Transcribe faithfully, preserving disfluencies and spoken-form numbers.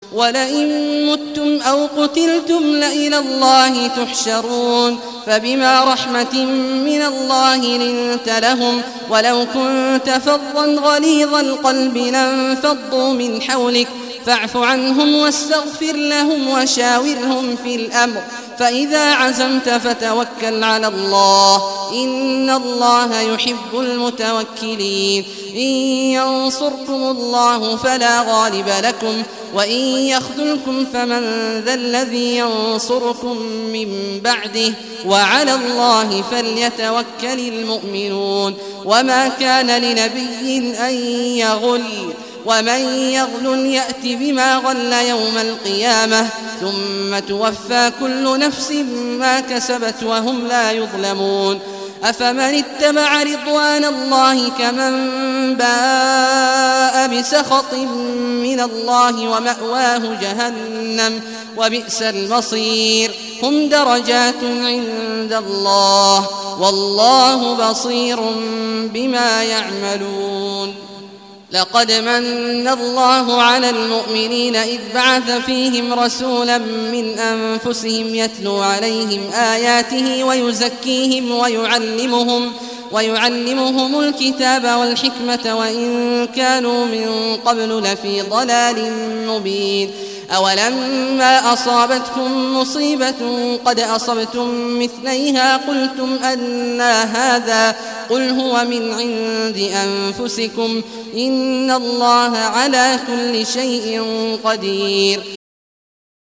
ولئن متم أو قتلتم لإلى الله تحشرون فبما رحمة من الله لنت لهم ولو كنت فظا غليظ القلب لانفضوا من حولك فاعف عنهم واستغفر لهم وشاورهم في الأمر فإذا عزمت فتوكل على الله إن الله يحب المتوكلين إن ينصركم الله فلا غالب لكم وإن يخذلكم فمن ذا الذي ينصركم من بعده وعلى الله فليتوكل المؤمنون وما كان لنبي أن يغل ومن يغل يأت بما غل يوم القيامة ثم توفى كل نفس ما كسبت وهم لا يظلمون أفمن اتبع رضوان الله كمن باء بسخط من الله ومأواه جهنم وبئس المصير هم درجات عند الله والله بصير بما يعملون لقد من الله على المؤمنين إذ بعث فيهم رسولا من أنفسهم يتلو عليهم آياته ويزكيهم ويعلمهم ويعلمهم الكتاب والحكمة وإن كانوا من قبل لفي ضلال مبين أولما أصابتكم مصيبة قد أصبتم مثليها قلتم أنى هذا قل هو من عند أنفسكم إن الله على كل شيء قدير